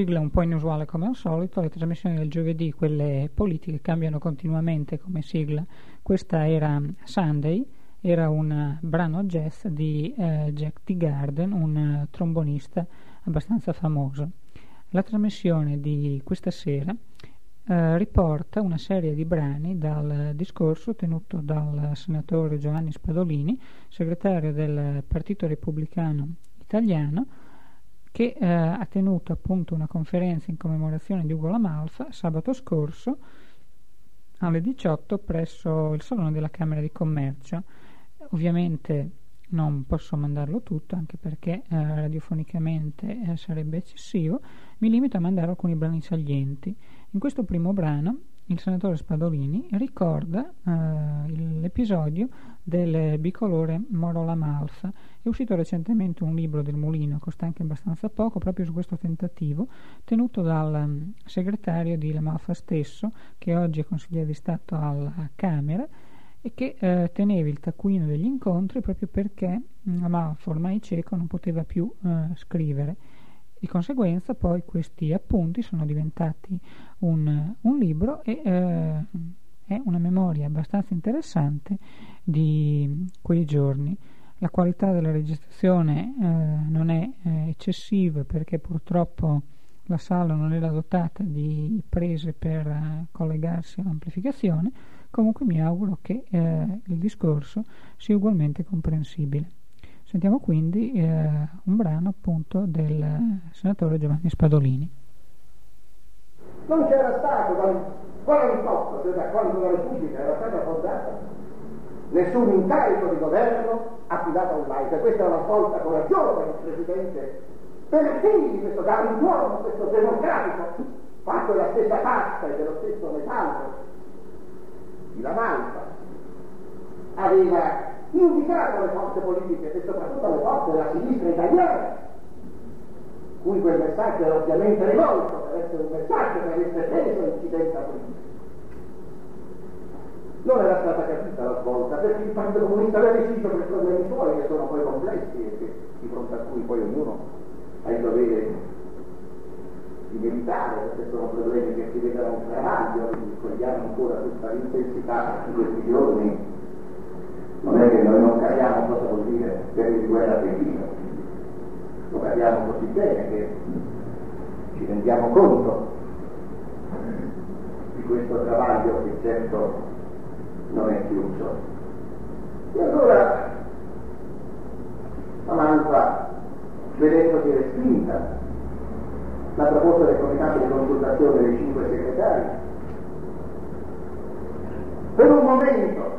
sigla un po' inusuale come al solito. Le trasmissioni del giovedì, quelle politiche, cambiano continuamente come sigla. Questa era Sunday, era un brano jazz di Jack Teagarden, un trombonista abbastanza famoso. La trasmissione di questa sera riporta una serie di brani dal discorso tenuto dal senatore Giovanni Spadolini, segretario del Partito Repubblicano Italiano, che ha tenuto appunto una conferenza in commemorazione di Ugo La Malfa sabato scorso alle 18 presso il Salone della Camera di Commercio. Ovviamente non posso mandarlo tutto, anche perché radiofonicamente sarebbe eccessivo. Mi limito a mandare alcuni brani salienti. In questo primo brano il senatore Spadolini ricorda l'episodio del bicolore Moro La Malfa. È uscito recentemente un libro del Mulino, costa anche abbastanza poco, proprio su questo tentativo, tenuto dal segretario di La Malfa stesso, che oggi è consigliere di Stato alla Camera, e che teneva il taccuino degli incontri proprio perché La Malfa, ormai cieco, non poteva più scrivere. Di conseguenza poi questi appunti sono diventati un libro e è una memoria abbastanza interessante di quei giorni. La qualità della registrazione non è eccessiva, perché purtroppo la sala non era dotata di prese per collegarsi all'amplificazione. Comunque mi auguro che il discorso sia ugualmente comprensibile. Sentiamo quindi un brano appunto del senatore Giovanni Spadolini. Non c'era stato, cioè da quando la Repubblica era stata fondata, nessun incarico di governo affidato a un laico. Questa è una svolta coraggiosa del Presidente, per fini di questo galantuomo, questo democratico, fatto della stessa pasta e dello stesso metallo di La Malfa. Aveva indicato le forze politiche e soprattutto le forze della sinistra italiana, cui quel messaggio era ovviamente rivolto per essere un messaggio che avesse preso incidenza politica. Non era stata capita la svolta, perché il Partito Comunista aveva deciso per problemi suoi, che sono poi complessi e che, di fronte a cui poi ognuno ha il dovere di meditare, perché sono problemi che si vedono un travaglio, quindi cogliamo ancora tutta l'intensità di questi giorni. Non è che noi non capiamo cosa vuol dire guerra di guerra pechino, lo capiamo così bene che ci rendiamo conto di questo travaglio che certo non è chiuso. E allora La Malfa, vedendosi respinta la proposta del comitato di consultazione dei 5 segretari, per un momento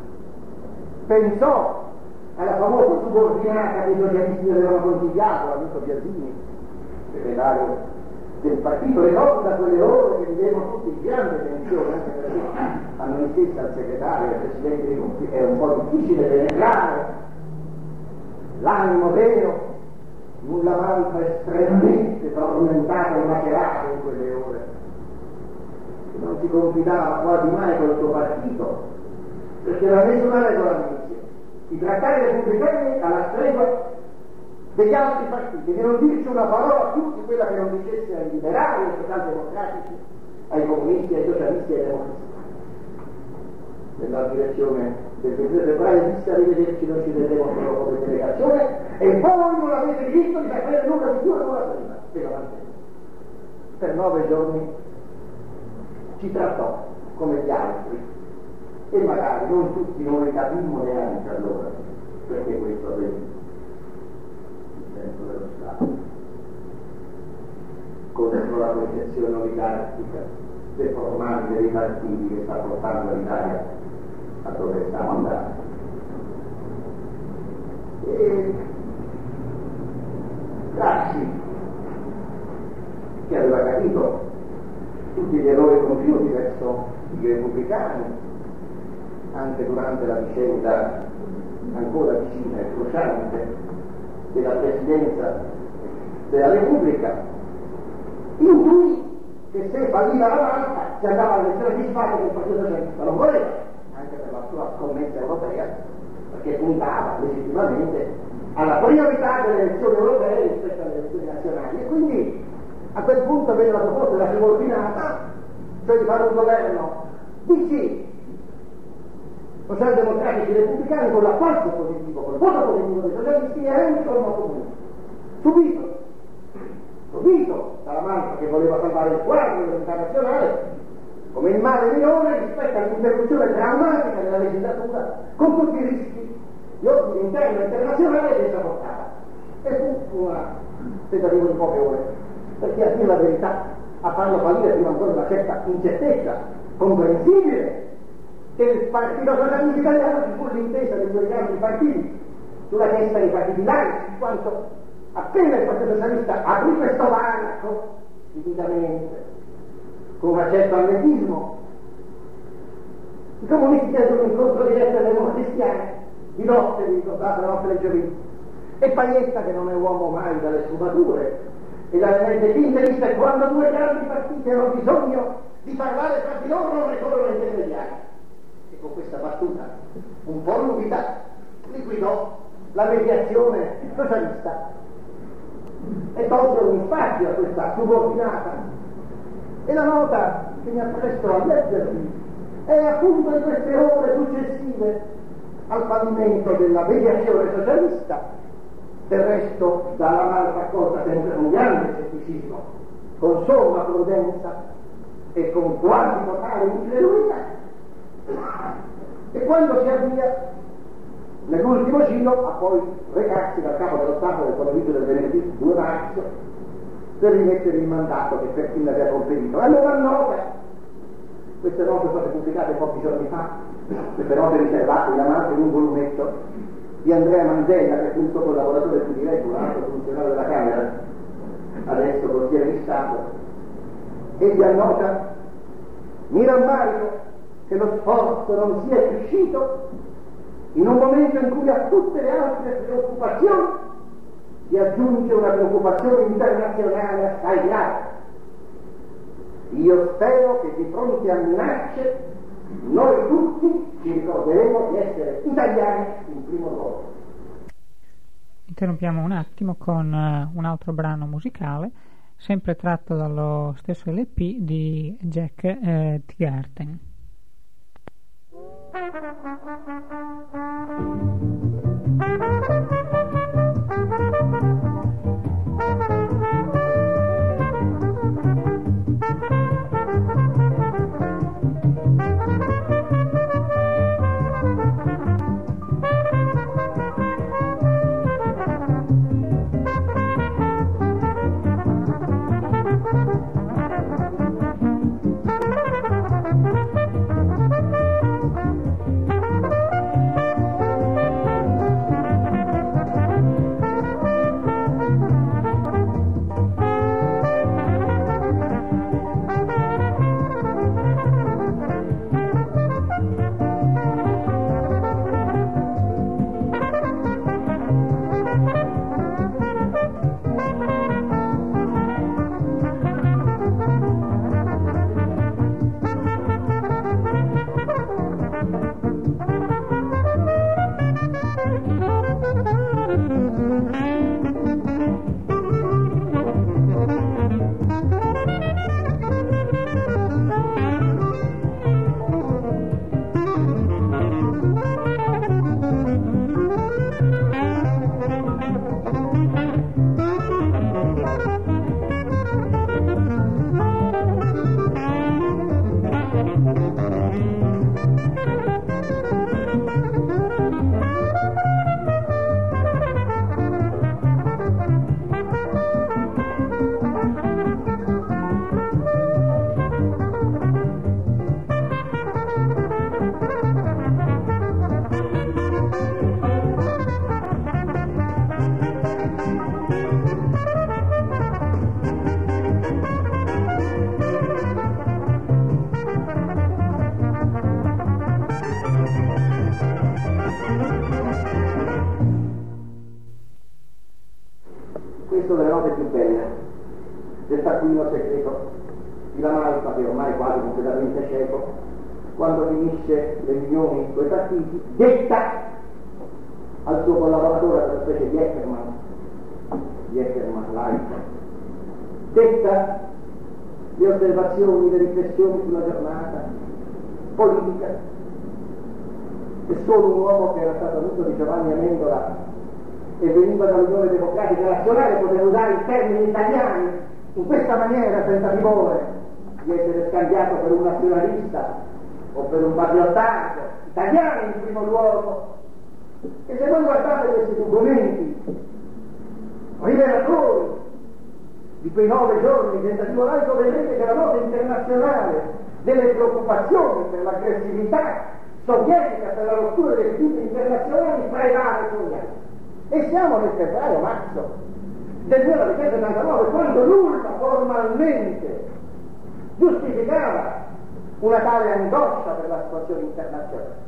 pensò alla famosa subordinata che i socialisti avevano consigliato, l'amico Biasini, segretario del partito, e dopo da quelle ore che vivevano tutti in grande tensione, anche perché a noi stessi, al segretario e al presidente dei gruppi, è un po' difficile penetrare l'animo vero di un La Malfa estremamente tormentato e macerato in quelle ore, che non si confidava quasi mai col suo partito, perché non aveva nessuna regola all'inizio di trattare i repubblicani alla stregua degli altri partiti, di non dirci una parola più di quella che non dicesse ai liberali, ai socialdemocratici, ai comunisti, ai socialisti e ai democratici. Nella direzione del 22 febbraio disse: arrivederci, noi ci vedremo solo come delegazione e voi non avete diritto di sapere nulla di più e nulla prima. Per 9 giorni ci trattò come gli altri, e magari non tutti noi capimmo neanche allora perché questo avvenne, il senso dello Stato, contro la concezione oligarchica deformante dei partiti che sta portando l'Italia a dove stiamo andando. E Craxi, che aveva capito tutti gli errori compiuti verso i repubblicani anche durante la vicenda ancora vicina e cruciante della presidenza della Repubblica, intuì che se falliva La Malfa si andava alle elezioni disfatte del Partito Socialista non voleva, anche per la sua scommessa europea, perché puntava legittimamente alla priorità delle elezioni europee rispetto alle elezioni nazionali, e quindi A quel punto venne la proposta della subordinata, cioè di fare un governo di sì, socialdemocratici repubblicani con l'appoggio positivo, con il voto positivo dei socialisti e un ritorno comune. Subito dalla Malta che voleva salvare il quadro dell'unità nazionale, come il male minore rispetto all'interruzione drammatica della legislatura, con tutti i rischi di ordine interno e internazionale che essa portava. E fu un tentativo di poche ore, perché a dire la verità, a farlo fallire prima ancora una certa incertezza comprensibile che il Partito Socialista Italiano ci fu l'intesa dei due grandi partiti sulla testa dei partiti laici, in quanto appena il Partito Socialista aprì questo varco timidamente, con un certo atletismo, i comunisti chiesero un incontro diretto dei democristiani di notte, vi ricordate la notte del giovedì, e Paietta, che non è uomo mai dalle sfumature e dalle mezze finte, disse: quando due grandi partiti hanno bisogno di parlare tra di loro non ricorrono intermediari. E con questa battuta un po' ruvida liquidò la mediazione socialista e tolse un spazio a questa subordinata. E la nota che mi appresto a leggervi è appunto di queste ore successive al fallimento della mediazione socialista, del resto dalla Malta accolta sempre con grande scetticismo, con somma prudenza e con quasi totale incredulità. E quando si avvia nell'ultimo giro a poi recarsi dal capo dello Stato del pomeriggio del venerdì 2 marzo per rimettere il mandato che per fine aveva conferito. Allora nota, queste note sono state pubblicate pochi giorni fa, queste note riservate in avanti in un volumetto di Andrea Mandella, che fu il suo collaboratore più diretto, un altro funzionario della Camera, adesso consigliere di Stato, e gli annota: mi rammarico che lo sforzo non sia riuscito in un momento in cui a tutte le altre preoccupazioni si aggiunge una preoccupazione internazionale assai grave. Io spero che di fronte a minacce noi tutti ci ricorderemo di essere italiani in primo luogo. Interrompiamo un attimo con un altro brano musicale, sempre tratto dallo stesso LP di Jack Teagarden. Delle note più belle del taccuino segreto di La Malta, che ormai è quasi completamente cieco, quando finisce le riunioni con i partiti, detta al suo collaboratore, una specie di Eckermann laico: detta le osservazioni, le riflessioni sulla giornata politica, e solo un uomo che era stato amico di Giovanni Amendola e veniva dall'Unione Democratica Nazionale poteva usare i termini italiani in questa maniera senza timore di essere scambiato per un nazionalista o per un patriottardo, italiano in primo luogo. E se voi guardate questi documenti rivelatori di quei 9 giorni di tentativo laico, vedrete che la nota internazionale delle preoccupazioni per l'aggressività sovietica, per la rottura dei equilibri internazionali prevale sugli altri. E siamo nel febbraio-marzo del 1979, quando nulla formalmente giustificava una tale angoscia per la situazione internazionale.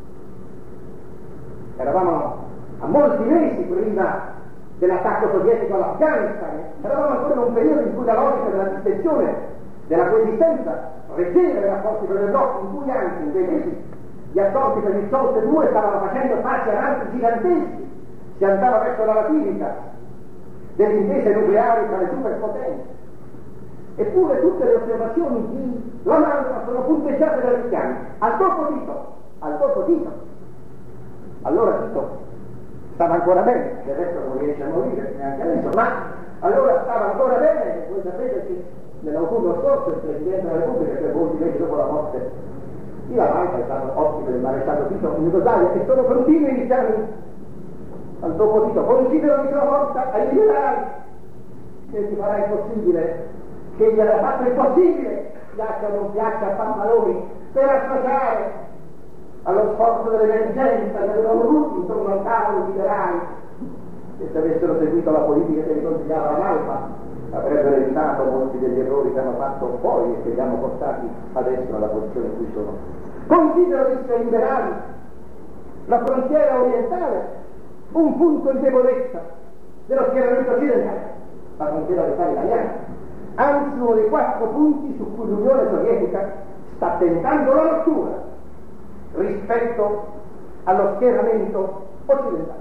Eravamo a molti mesi prima dell'attacco sovietico all'Afghanistan, eravamo ancora in un periodo in cui la logica della distensione, della coesistenza, reggeva i rapporti con il blocco, in cui anche in dei mesi gli accordi per il Solte 2 stavano facendo passi avanti giganteschi, si andava verso la ratifica delle intese nucleari tra le superpotenze. Eppure tutte le osservazioni di Lamarck sono punteggiate da richiami al dopo Tito. Allora Tito stava ancora bene, che adesso non riesce a morire neanche adesso, ma allora stava ancora bene. Voi sapete che nell'autunno scorso il Presidente della Repubblica, che molti mesi dopo la morte di Lamarck, è stato ospite del maresciallo Tito in Jugoslavia, e sono continui i richiami al dopo Tito. Considero di sua volta ai liberali che ti farà impossibile, che gli aveva fatto impossibile, piaccia o non piaccia a Pampaloni, per associare allo sforzo dell'emergenza che avevano voluto intorno al tavolo liberali, che se avessero seguito la politica che li consigliava la Malpa avrebbero evitato molti degli errori che hanno fatto poi e che li hanno portati adesso alla posizione in cui sono. Considero i liberali la frontiera orientale un punto di debolezza dello schieramento occidentale, la frontiera orientale italiana, anzi uno dei 4 punti su cui l'Unione Sovietica sta tentando la rottura rispetto allo schieramento occidentale.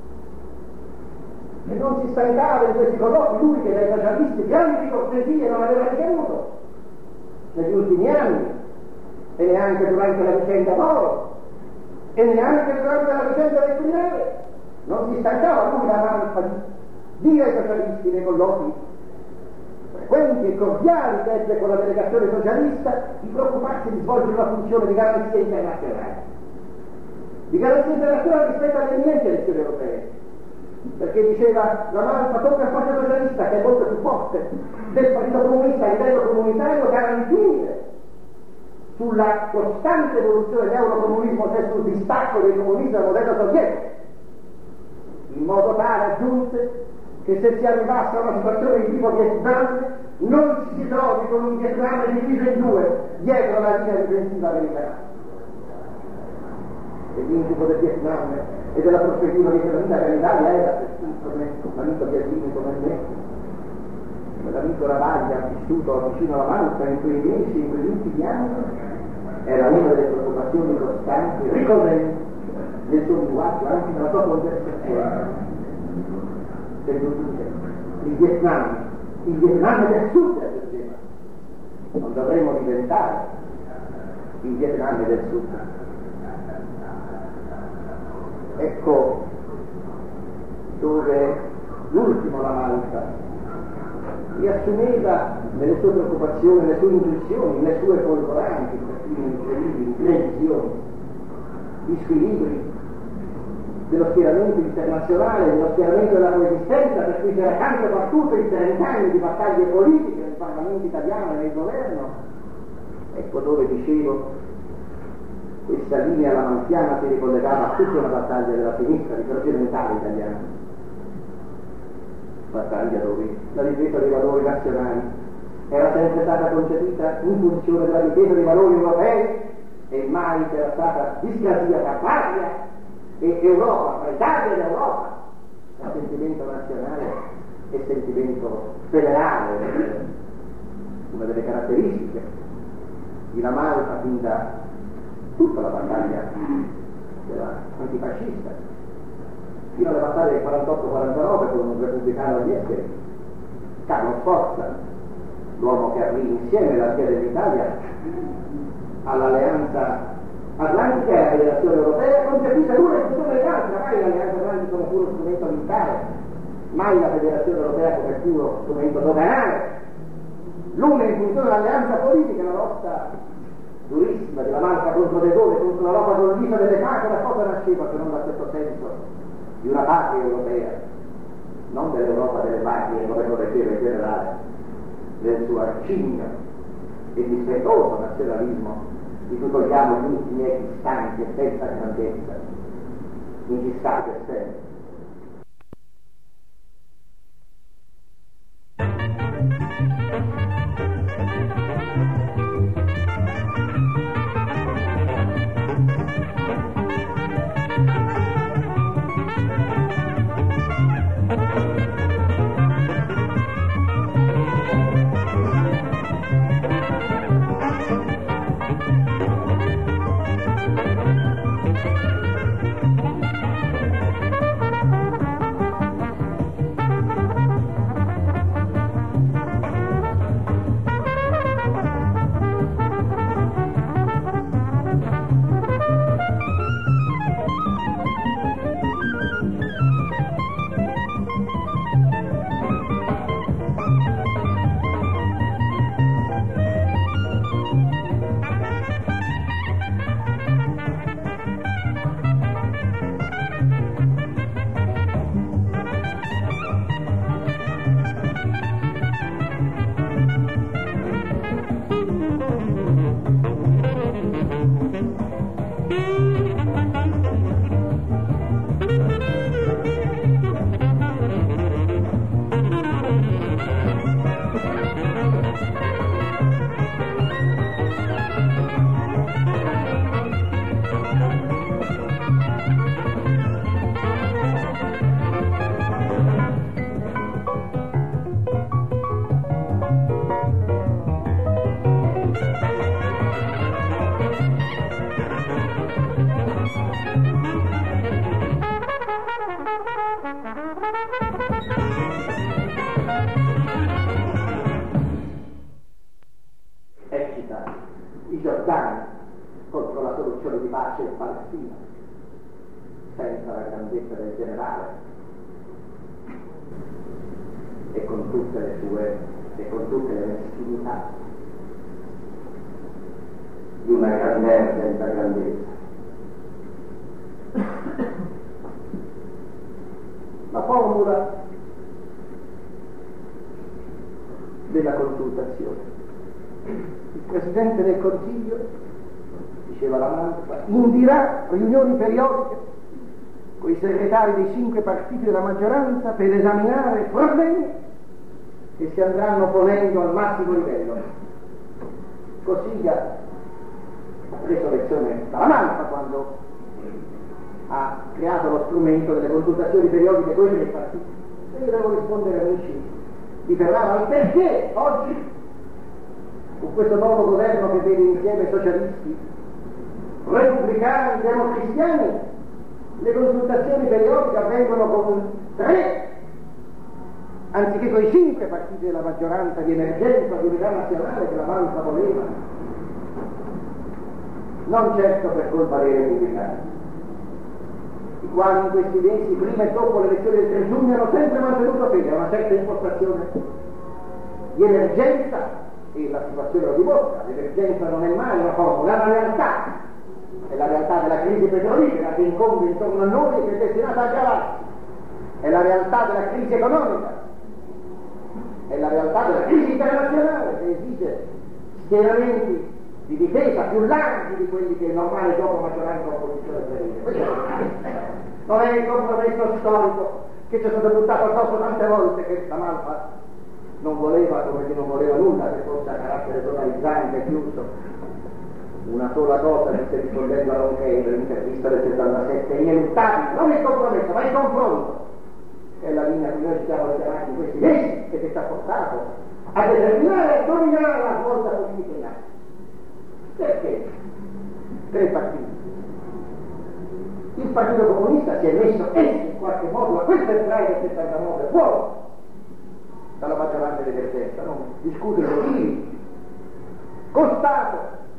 E non si stancava in questi colloqui lui, che dai socialisti grandi cortesie non aveva ricevuto negli ultimi anni, e neanche durante la vicenda Moro, e neanche durante la vicenda del Quirinale. Non si stancava lui la Malpa di dire ai socialisti nei colloqui frequenti e cordiali che ebbe con la delegazione socialista, di preoccuparsi di svolgere una funzione di garanzia internazionale. Di garanzia internazionale rispetto alle eminenti elezioni europee. Perché diceva la Malpa tocca al Partito Socialista, che è molto più forte del Partito Comunista a livello comunitario, garantire sulla costante evoluzione dell'eurocomunismo, cioè sul distacco del comunismo dal modello sovietico, in modo tale, aggiunse, che se si arrivasse a una situazione di tipo Vietnam non ci si trovi con un Vietnam diviso in 2 dietro la linea difensiva americana. E l'incubo del Vietnam e della prospettiva di terminare che l'Italia era, per cui l'amico Biasini come me, l'amico Ravaglia, vissuto vicino alla Malta in quei mesi, in quegli ultimi anni, era una delle preoccupazioni costanti, ricorrenti nel suo linguaggio, anche nella sua conversazione. Il Vietnam del Sud è il tema. Non dovremmo diventare il Vietnam del Sud. Ecco dove l'ultimo la Malta riassumeva nelle sue preoccupazioni, nelle sue intuizioni, nelle sue folgoranti, incredibili previsioni, gli squilibri dello schieramento internazionale, dello schieramento della coesistenza, per cui c'era tanto battuto in 30 anni di battaglie politiche nel Parlamento italiano e nel governo. Ecco dove dicevo questa linea lamantiana si ricollegava a tutta una battaglia della sinistra, risorgimentale italiana, battaglia dove la difesa dei valori nazionali era sempre stata concepita in funzione della difesa dei valori europei e mai c'era stata discrasia tra patria e Europa, tra Italia ed Europa, tra sentimento nazionale e sentimento federale, una delle caratteristiche di La Malta fin da tutta la battaglia Carlo Sforza, l'uomo che aprì insieme la via dell'Italia all'Alleanza Atlantica e alla Federazione Europea, concepita l'una in funzione dell'altra, mai l'Alleanza Atlantica come puro strumento militare, mai la Federazione Europea come puro strumento doganale, l'una in funzione dell'alleanza politica, la lotta durissima della Malta contro De Gaulle, contro l'Europa collisa delle pace, la cosa nasceva se non da questo senso di una patria europea, non dell'Europa delle patrie, come correggeva in generale, del suo arcigno e dispettoso nazionalismo di cui cogliamo gli ultimi echi stanchi e senza grandezza, incistati e sempre. I Giordani contro la soluzione di pace in Palestina, senza la grandezza del generale e con tutte le sue e con tutte le meschinità di una grandezza senza grandezza. La formula della consultazione. Il Presidente del Consiglio, diceva la Malta, indirà riunioni periodiche con i segretari dei 5 partiti della maggioranza per esaminare problemi che si andranno ponendo al massimo livello. Cossiga ha preso lezione dalla Malta quando ha creato lo strumento delle consultazioni periodiche con i 3 partiti. E io devo rispondere, amici di Ferrara, al perché oggi con questo nuovo governo che vede insieme socialisti, repubblicani, democristiani, le consultazioni periodiche avvengono con 3 anziché con i 5 partiti della maggioranza di emergenza, di unità nazionale che la Malta voleva, non certo per colpa dei repubblicani, i quali in questi mesi, prima e dopo le elezioni del 3 giugno, hanno sempre mantenuto fede a una certa impostazione di emergenza. E la situazione lo dimostra, l'emergenza non è mai una formula, è la realtà, è la realtà della crisi petrolifera che incombe intorno a noi e che è destinata a aggravarsi, è la realtà della crisi economica, è la realtà della crisi internazionale che esige schieramenti di difesa più larghi di quelli che il normale gioco maggioranza o opposizione prevede. Non è il compromesso storico che ci è stato buttato addosso tante volte che la Malta non voleva, come che non voleva nulla che fosse a carattere totalizzante, chiuso. Una sola cosa che stai rispondendo a Ronchey nell'intervista del 77, ineluttabile, non il compromesso, ma il confronto, che è la linea che noi ci siamo richiamati in questi mesi, che ci sta portato a determinare e dominare la svolta politica in atto. Perché? 3 partiti. Il Partito Comunista si è messo in qualche modo a quel febbraio del 79 fuori dalla maggioranza dell'esercito, non discute i motivi costato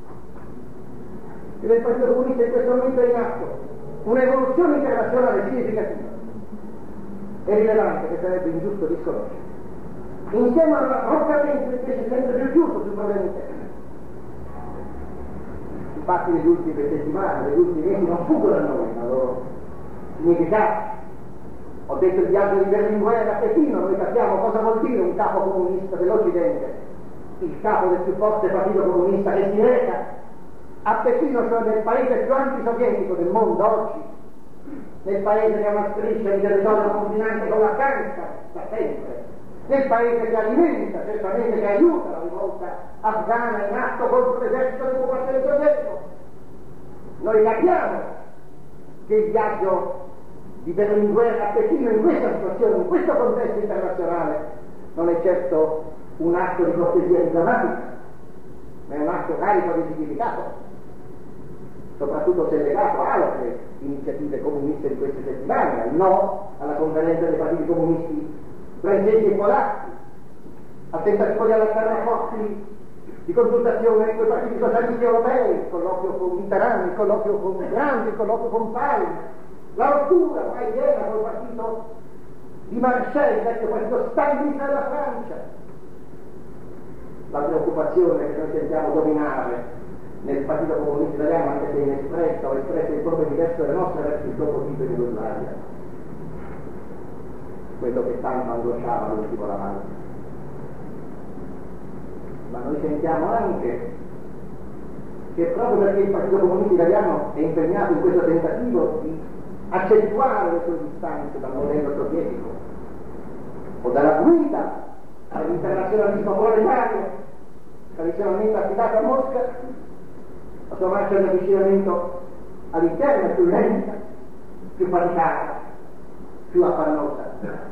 che del Partito Comunista in questo momento è in atto un'evoluzione internazionale significativa. È rilevante che sarebbe ingiusto disconoscere, insieme all'arroccamento invece sempre più giusto sul problema interno. I fatti degli ultimi settimane, degli ultimi mesi non fuggono a noi la loro significato. Ho detto il viaggio di Berlinguer a Pechino, noi capiamo cosa vuol dire un capo comunista dell'Occidente, il capo del più forte partito comunista che si reca a Pechino, cioè nel paese più antisovietico del mondo oggi, nel paese che ha una striscia di territorio confinante con la Kansas da sempre, nel paese che alimenta, certamente che aiuta la rivolta afghana in atto contro l'esercito di occupazione sovietico. Noi capiamo che il viaggio di Berlinguer a Pechino in questa situazione, in questo contesto internazionale, non è certo un atto di cortesia diplomatica, ma è un atto carico di significato, soprattutto se legato a altre iniziative comuniste di queste settimane, al no alla conferenza dei partiti comunisti francesi e polacchi, al tentativo di allacciare rapporti di consultazione con i partiti socialisti europei, il colloquio con Mitterrand, il colloquio con Grandi, il colloquio con Palme, la rottura ormai piena col partito di Marchais, il vecchio partito stalinista della Francia, la preoccupazione che noi sentiamo dominare nel Partito Comunista Italiano, anche se inespressa o espressa in forme diverse dalle nostre, verso il dopo tipo di Jugoslavia, quello che tanto angosciava l'ultimo lavoro. Ma noi sentiamo anche che proprio perché il Partito Comunista Italiano è impegnato in questo tentativo di accentuare le sue distanze dal modello sovietico o dalla guida all'internazionalismo proletario tradizionalmente affidato a Mosca, la sua marcia di avvicinamento all'interno è più lenta, più faticata, più affannosa.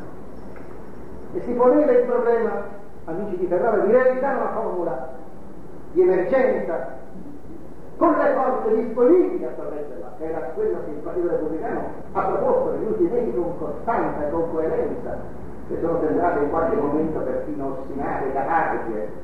E si poneva il problema, amici di Ferrara, di realizzare una formula di emergenza con le forze disponibili a sorreggerla, che era quello che il Partito Repubblicano ha proposto negli ultimi mesi con costanza e con coerenza, che sono sembrate in qualche momento perfino ostinate, capaci,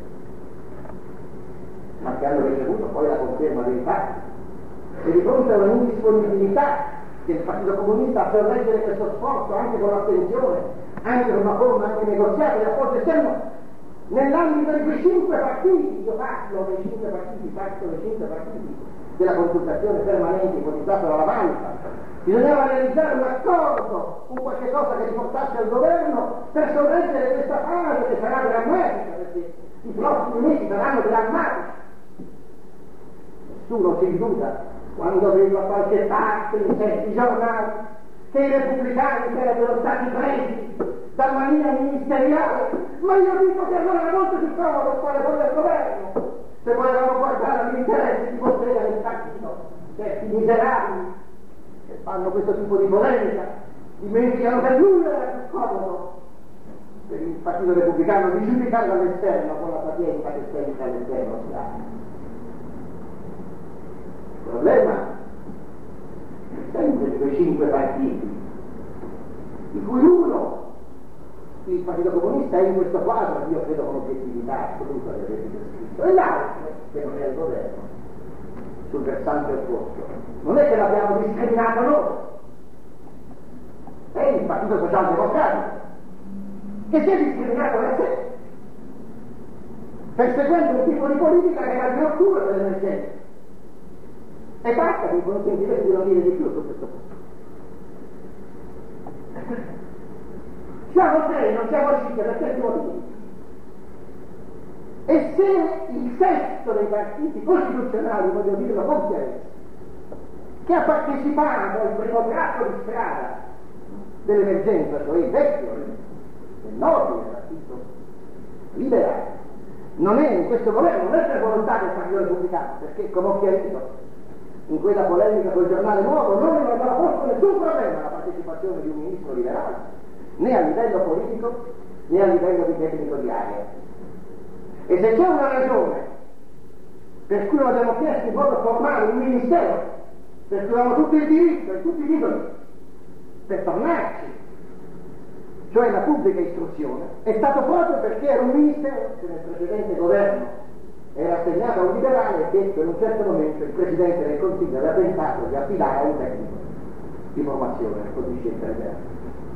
ma che hanno ricevuto poi la conferma dei fatti. E di fronte a un'indisponibilità del Partito Comunista a sorreggere questo sforzo anche con l'attenzione, anche con una forma anche negoziata, e a forse siamo nell'ambito di quei 5 partiti, io parlo dei 5 partiti della consultazione permanente ipotizzata dalla Banca, bisognava realizzare un accordo, un qualche cosa che riportasse al governo per sorreggere questa fase che sarà drammatica, perché i prossimi mesi saranno drammatici. Nessuno si illuda quando vedo a qualche parte in certi giornali che i repubblicani sarebbero stati presi dal mania ministeriale, ma io dico che allora era molto più comodo fare quello del governo, se volevamo guardare agli interessi di potere del partito, certi miserabili che fanno questo tipo di polemica dimenticano che nulla era più comodo per il Partito Repubblicano di giudicare dall'esterno con la pazienza che sempre all'esterno si ha. Il problema è sempre di quei 5 partiti, di cui uno, il Partito Comunista, è in questo quadro, io credo con obiettività assoluta di avervi descritto, e l'altro, che non è il governo, sul versante opposto. Non è che l'abbiamo discriminato noi, è il Partito Socialdemocratico, che si è discriminato da sé, perseguendo un tipo di politica che era di rottura dell'emergenza. E basta, mi consentirete di non dire di più su questo punto. Siamo 3, non siamo 5, per certi motivi. E se il sesto dei partiti costituzionali, voglio dirlo con chiarezza, che ha partecipato al primo tratto di strada dell'emergenza, cioè il vecchio, il nobile partito liberale, non è in questo governo, non è per volontà del Partito Repubblicano, perché come ho chiarito in quella polemica col giornale Nuovo, noi non abbiamo posto nessun problema alla partecipazione di un ministro liberale, né a livello politico né a livello di tecnico di area. E se c'è una ragione per cui non abbiamo chiesto in modo formale un ministero, per cui abbiamo tutto il diritto e tutti i titoli per tornarci, cioè la pubblica istruzione, è stato proprio perché era un ministero che nel precedente governo era assegnato a un liberale e che in un certo momento il Presidente del Consiglio aveva pensato di affidare a un tecnico di formazione così scienza liberale.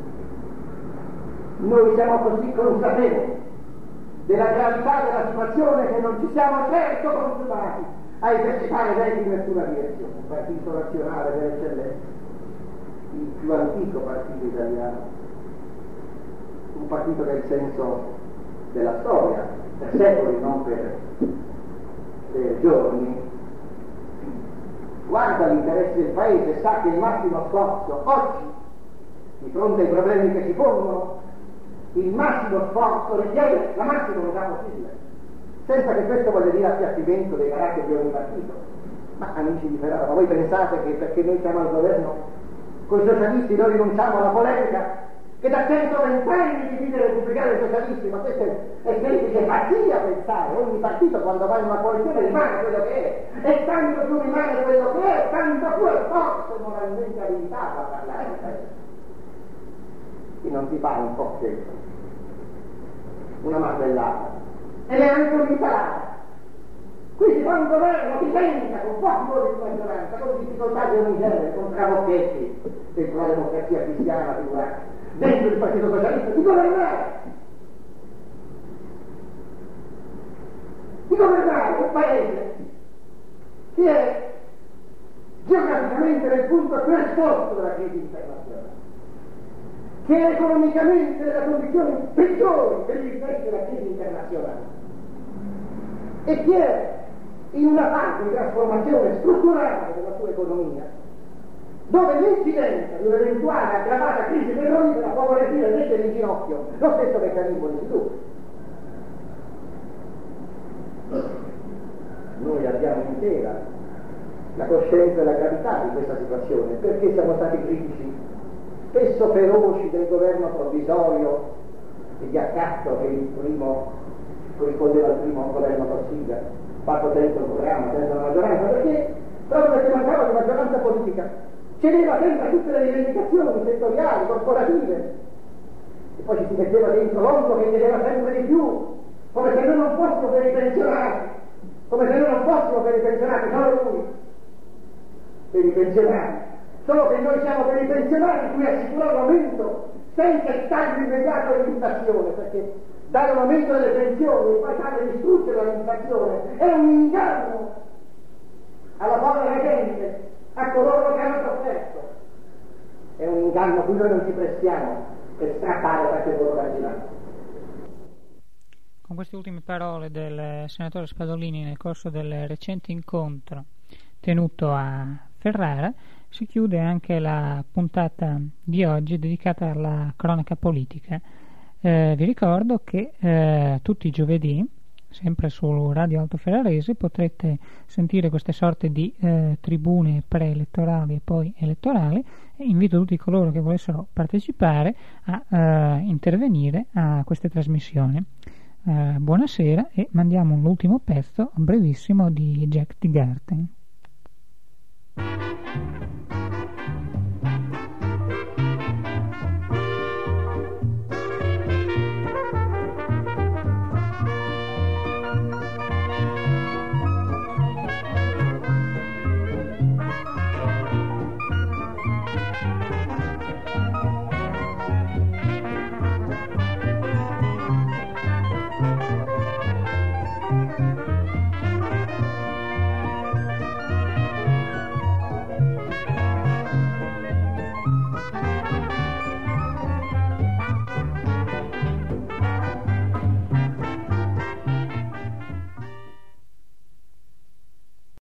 Noi siamo così consapevoli della gravità della situazione che non ci siamo certo consumati a esercitare veti in nessuna direzione. Il Partito Nazionale per eccellenza, il più antico partito italiano, un partito del senso della storia, per secoli, non per giorni, guarda l'interesse del Paese e sa che il massimo sforzo oggi, di fronte ai problemi che si pongono, il massimo sforzo richiede la massima unità possibile, senza che questo voglia dire appiattimento dei caratteri di ogni partito. Ma amici di Ferrara, ma voi pensate che perché noi siamo al governo con i socialisti noi rinunciamo alla polemica che da 120 anni divide i repubblicani e i socialisti? Ma questa è semplice pazzia pensare. Ogni partito quando va in una coalizione rimane quello che è, e tanto più rimane quello che è, tanto più è forse moralmente abilitato a parlare. Qui non si fa un po' questo, una marmellata e neanche un'insalata. Qui si fa un governo che tenta con pochi voti di maggioranza, con difficoltà di ogni genere, con travocchetti dentro la democrazia cristiana, figurati, dentro il Partito Socialista, di governare un paese che è geograficamente nel punto più esposto della crisi internazionale, che è economicamente nella condizione peggiore per gli effetti della crisi internazionale e che è in una fase di trasformazione strutturale della sua economia, dove l'incidenza di un'eventuale aggravata crisi petrolifera può voler dire mettere in ginocchio lo stesso meccanismo di sviluppo. Noi abbiamo intera la coscienza della gravità di questa situazione, perché siamo stati critici, spesso feroci, del governo provvisorio e di accatto che il primo corrispondeva al primo governo Cossiga, fatto senza un programma, senza una maggioranza, perché proprio perché mancava di maggioranza politica cedeva sempre a tutte le rivendicazioni settoriali, corporative, e poi ci si metteva dentro l'onco che chiedeva sempre di più, come se noi non fossimo per i pensionati, come se noi non fossimo per i pensionati, solo lui per i pensionati, solo che noi siamo per i pensionati cui assicurare l'aumento senza il taglio immediato dell'inflazione, perché dare un aumento delle pensioni e poi fare distruggere l'inflazione è un inganno alla povera gente, a coloro che hanno sofferto, è un inganno a cui noi non ci prestiamo per strappare qualche loro marginale. Con queste ultime parole del senatore Spadolini nel corso del recente incontro tenuto a Ferrara si chiude anche la puntata di oggi dedicata alla cronaca politica. Vi ricordo che tutti i giovedì, sempre su Radio Alto Ferrarese, potrete sentire queste sorte di tribune preelettorali e poi elettorali, e invito tutti coloro che volessero partecipare a intervenire a queste trasmissioni. Buonasera, e mandiamo l'ultimo pezzo brevissimo di Jack Teagarden.